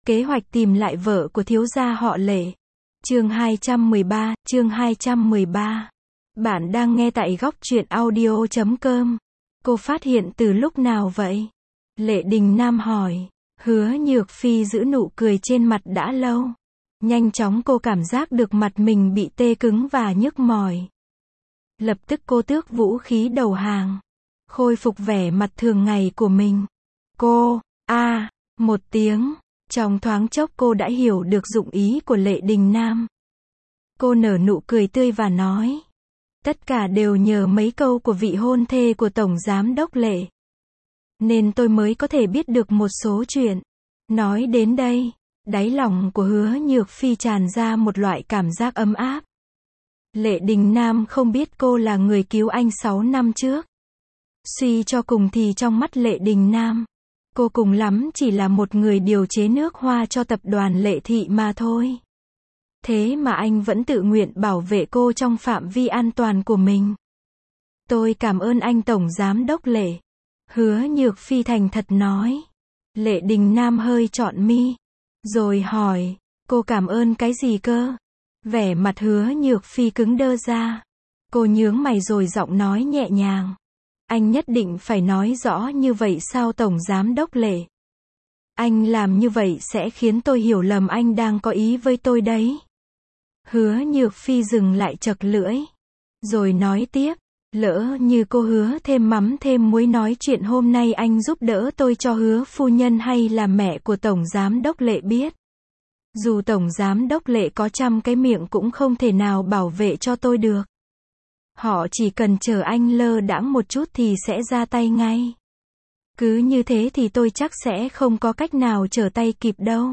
Kế hoạch tìm lại vợ của thiếu gia họ Lệ. Chương 213. Bạn đang nghe tại góc truyện audio.com. Cô phát hiện từ lúc nào vậy? Lệ Đình Nam hỏi. Hứa Nhược Phi giữ nụ cười trên mặt đã lâu. Nhanh chóng cô cảm giác được mặt mình bị tê cứng và nhức mỏi. Lập tức cô tước vũ khí đầu hàng. Khôi phục vẻ mặt thường ngày của mình. Cô, một tiếng. Trong thoáng chốc cô đã hiểu được dụng ý của Lệ Đình Nam. Cô nở nụ cười tươi và nói. Tất cả đều nhờ mấy câu của vị hôn thê của Tổng Giám đốc Lệ. Nên tôi mới có thể biết được một số chuyện. Nói đến đây, đáy lòng của Hứa Nhược Phi tràn ra một loại cảm giác ấm áp. Lệ Đình Nam không biết cô là người cứu anh 6 năm trước. Suy cho cùng thì trong mắt Lệ Đình Nam, cô cùng lắm chỉ là một người điều chế nước hoa cho tập đoàn Lệ Thị mà thôi. Thế mà anh vẫn tự nguyện bảo vệ cô trong phạm vi an toàn của mình. Tôi cảm ơn anh Tổng Giám đốc Lệ. Hứa Nhược Phi thành thật nói. Lệ Đình Nam hơi trọn mi. Rồi hỏi, cô cảm ơn cái gì cơ? Vẻ mặt Hứa Nhược Phi cứng đơ ra. Cô nhướng mày rồi giọng nói nhẹ nhàng. Anh nhất định phải nói rõ như vậy sao Tổng Giám đốc Lệ? Anh làm như vậy sẽ khiến tôi hiểu lầm anh đang có ý với tôi đấy. Hứa Nhược Phi dừng lại chậc lưỡi. Rồi nói tiếp, lỡ như cô hứa thêm mắm thêm muối nói chuyện hôm nay anh giúp đỡ tôi cho Hứa phu nhân hay là mẹ của Tổng Giám đốc Lệ biết. Dù Tổng Giám đốc Lệ có 100 cái miệng cũng không thể nào bảo vệ cho tôi được. Họ chỉ cần chờ anh lơ đãng một chút thì sẽ ra tay ngay. Cứ như thế thì tôi chắc sẽ không có cách nào trở tay kịp đâu.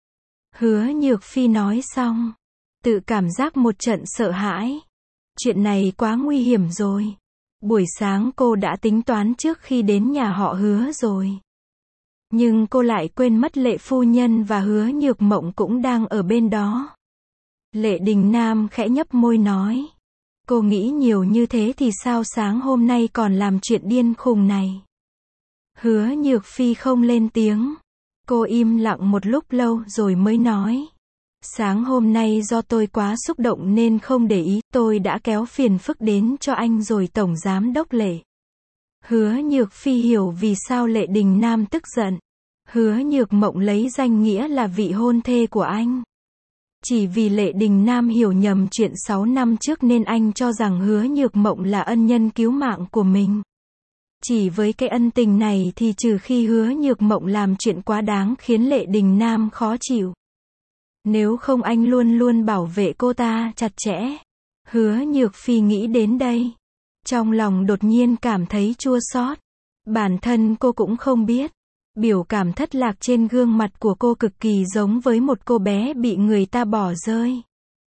Hứa Nhược Phi nói xong, tự cảm giác một trận sợ hãi. Chuyện này quá nguy hiểm rồi. Buổi sáng cô đã tính toán trước khi đến nhà họ Hứa rồi. Nhưng cô lại quên mất Lệ phu nhân và Hứa Nhược Mộng cũng đang ở bên đó. Lệ Đình Nam khẽ nhấp môi nói. Cô nghĩ nhiều như thế thì sao sáng hôm nay còn làm chuyện điên khùng này? Hứa Nhược Phi không lên tiếng. Cô im lặng một lúc lâu rồi mới nói. Sáng hôm nay do tôi quá xúc động nên không để ý, tôi đã kéo phiền phức đến cho anh rồi Tổng Giám đốc Lệ. Hứa Nhược Phi hiểu vì sao Lệ Đình Nam tức giận. Hứa Nhược Mộng lấy danh nghĩa là vị hôn thê của anh. Chỉ vì Lệ Đình Nam hiểu nhầm chuyện 6 năm trước nên anh cho rằng Hứa Nhược Mộng là ân nhân cứu mạng của mình. Chỉ với cái ân tình này thì trừ khi Hứa Nhược Mộng làm chuyện quá đáng khiến Lệ Đình Nam khó chịu. Nếu không anh luôn luôn bảo vệ cô ta chặt chẽ. Hứa Nhược Phi nghĩ đến đây. Trong lòng đột nhiên cảm thấy chua xót. Bản thân cô cũng không biết. Biểu cảm thất lạc trên gương mặt của cô cực kỳ giống với một cô bé bị người ta bỏ rơi.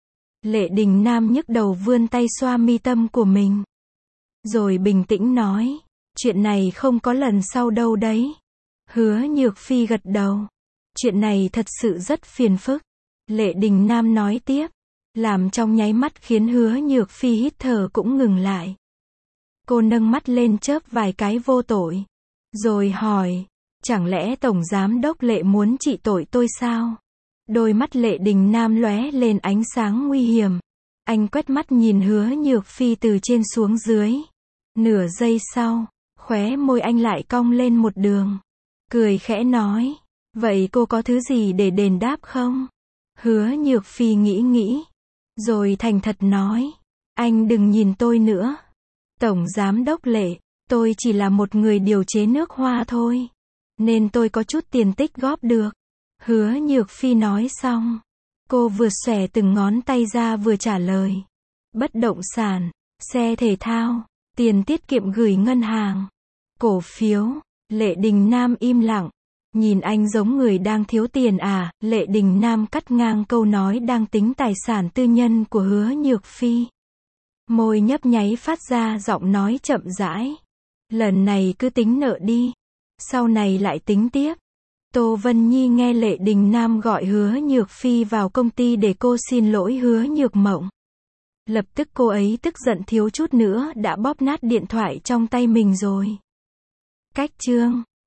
Lệ Đình Nam nhức đầu vươn tay xoa mi tâm của mình. Rồi bình tĩnh nói. Chuyện này không có lần sau đâu đấy. Hứa Nhược Phi gật đầu. Chuyện này thật sự rất phiền phức. Lệ Đình Nam nói tiếp. Làm trong nháy mắt khiến Hứa Nhược Phi hít thở cũng ngừng lại. Cô nâng mắt lên chớp vài cái vô tội. Rồi hỏi. Chẳng lẽ Tổng Giám đốc Lệ muốn trị tội tôi sao? Đôi mắt Lệ Đình Nam lóe lên ánh sáng nguy hiểm. Anh quét mắt nhìn Hứa Nhược Phi từ trên xuống dưới. Nửa giây sau, khóe môi anh lại cong lên một đường. Cười khẽ nói. Vậy cô có thứ gì để đền đáp không? Hứa Nhược Phi nghĩ. Rồi thành thật nói. Anh đừng nhìn tôi nữa. Tổng Giám đốc Lệ, tôi chỉ là một người điều chế nước hoa thôi. Nên tôi có chút tiền tích góp được. Hứa Nhược Phi nói xong. Cô vừa xòe từng ngón tay ra vừa trả lời. Bất động sản, xe thể thao, tiền tiết kiệm gửi ngân hàng, cổ phiếu. Lệ Đình Nam im lặng. Nhìn anh giống người đang thiếu tiền à? Lệ Đình Nam cắt ngang câu nói đang tính tài sản tư nhân của Hứa Nhược Phi. Môi nhấp nháy phát ra giọng nói chậm rãi. Lần này cứ tính nợ đi. Sau này lại tính tiếp. Tô Vân Nhi nghe Lệ Đình Nam gọi Hứa Nhược Phi vào công ty để cô xin lỗi Hứa Nhược Mộng. Lập tức cô ấy tức giận thiếu chút nữa đã bóp nát điện thoại trong tay mình rồi. Cách chương